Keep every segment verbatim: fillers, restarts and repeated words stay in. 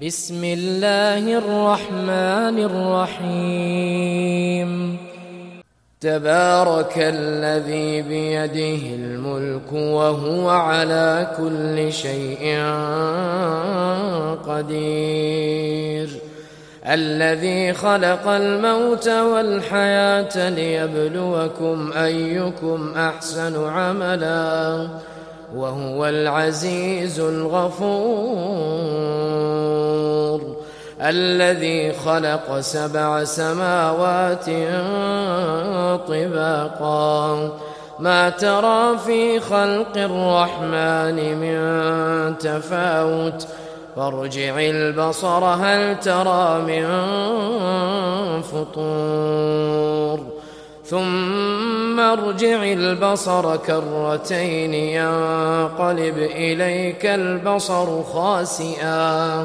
بسم الله الرحمن الرحيم تبارك الذي بيده الملك وهو على كل شيء قدير الذي خلق الموت والحياة ليبلوكم أيكم أحسن عملا وهو العزيز الغفور الذي خلق سبع سماوات طباقا ما ترى في خلق الرحمن من تفاوت فارجع البصر هل ترى من فطور ثم ارجع البصر كرتين ينقلب إليك البصر خاسئا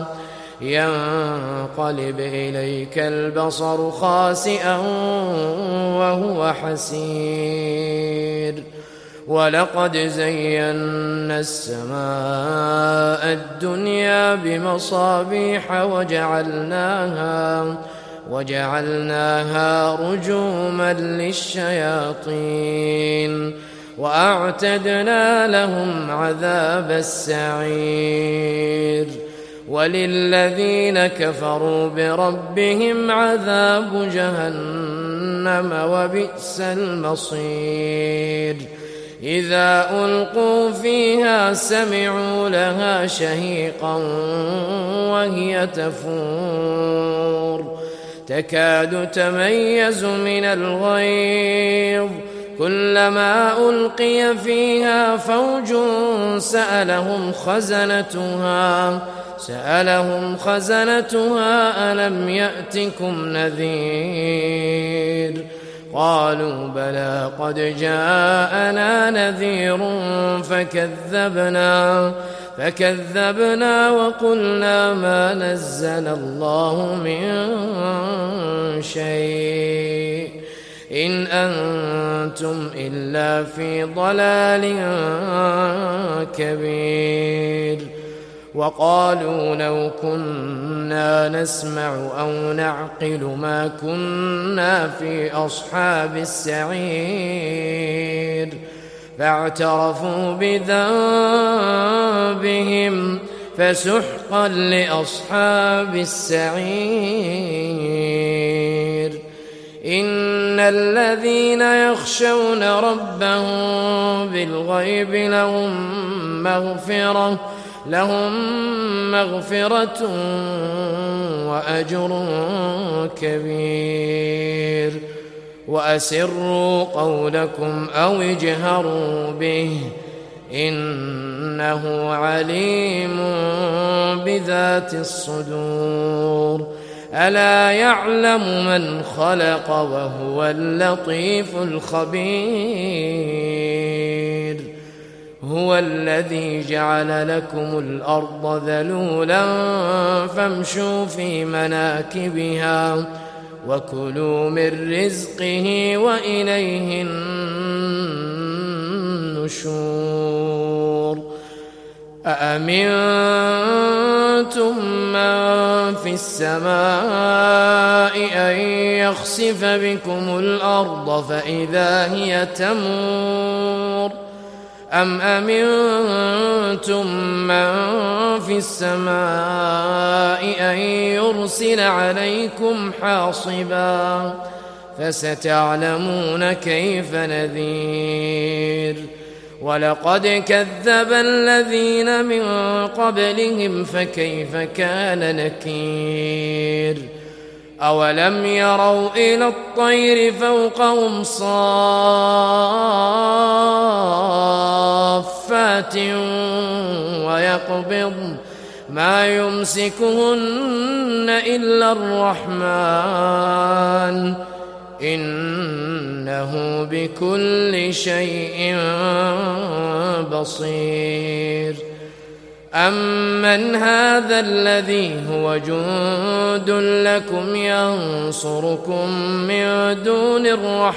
ينقلب إليك البصر خاسئا وهو حسير ولقد زينا السماء الدنيا بمصابيح وجعلناها وجعلناها رجوما للشياطين وأعتدنا لهم عذاب السعير وللذين كفروا بربهم عذاب جهنم وبئس المصير إذا ألقوا فيها سمعوا لها شهيقا وهي تفور تكاد تميز من الغيظ كلما ألقي فيها فوج سألهم خزنتها سألهم خزنتها ألم يأتكم نذير قالوا بلى قد جاءنا نذير فكذبنا فكذبنا وقلنا ما نزل الله من شيء إن أنتم إلا في ضلال كبير وقالوا لو كنا نسمع أو نعقل ما كنا في أصحاب السعير فاعترفوا بذنبهم فسحقا لأصحاب السعير إن الذين يخشون ربهم بالغيب لهم مغفرة لهم مغفرة وأجر كبير وأسروا قولكم أو اجهروا به إنه عليم بذات الصدور ألا يعلم من خلق وهو اللطيف الخبير هو الذي جعل لكم الأرض ذلولا فامشوا في مناكبها وكلوا من رزقه وإليه النشور أأمنتم من في السماء أن يخسف بكم الأرض فإذا هي تمور أم أمنتم من في السماء أن يرسل عليكم حاصبا فستعلمون كيف نذير ولقد كذب الذين من قبلهم فكيف كان نكير أولم يروا إلى الطير فوقهم صافات ويقبض ما يمسكهن إلا الرحمن إنه بكل شيء بصير أمن هذا الذي هو جند لكم ينصركم من دون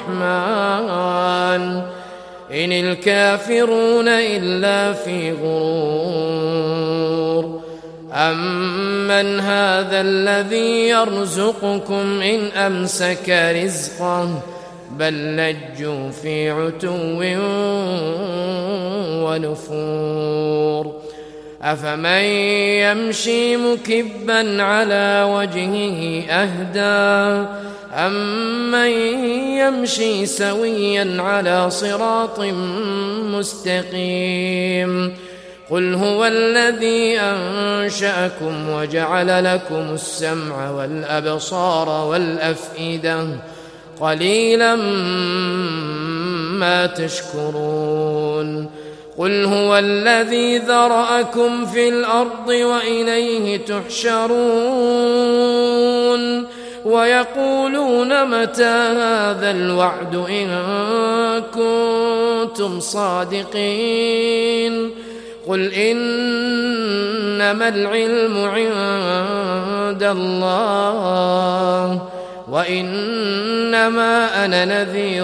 الرحمن إن الكافرون إلا في غرور أمن هذا الذي يرزقكم إن أمسك رزقه بل لجوا في عتو ونفور أفمن يمشي مكبا على وجهه أهدى أمن يمشي سويا على صراط مستقيم قل هو الذي أنشأكم وجعل لكم السمع والأبصار والأفئدة قليلا ما تشكرون قل هو الذي ذرأكم في الأرض وإليه تحشرون ويقولون متى هذا الوعد إن كنتم صادقين قل إنما العلم عند الله وإنما أنا نذير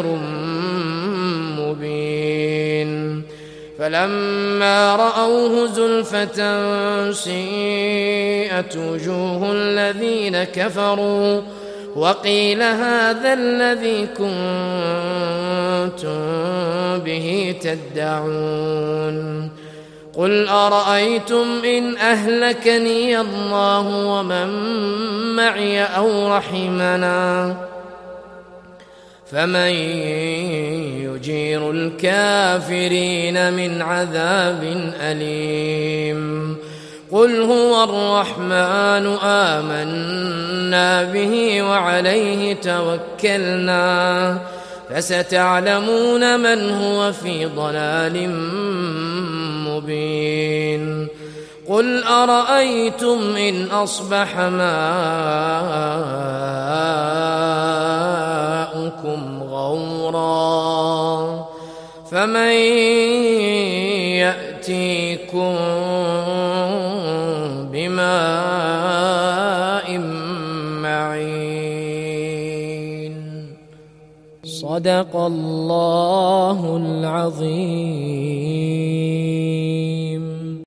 مبين فلما رأوه زلفة سيئت وجوه الذين كفروا وقيل هذا الذي كنتم به تدعون قل أرأيتم إن أهلكني الله ومن معي أو رحمنا فمن يجير الكافرين من عذاب أليم قل هو الرحمن آمنا به وعليه توكلنا فستعلمون من هو في ضلال مبين قل أرأيتم إن أصبح ماؤكم غورا فمن يأتيكم بماء معين صدق الله العظيم.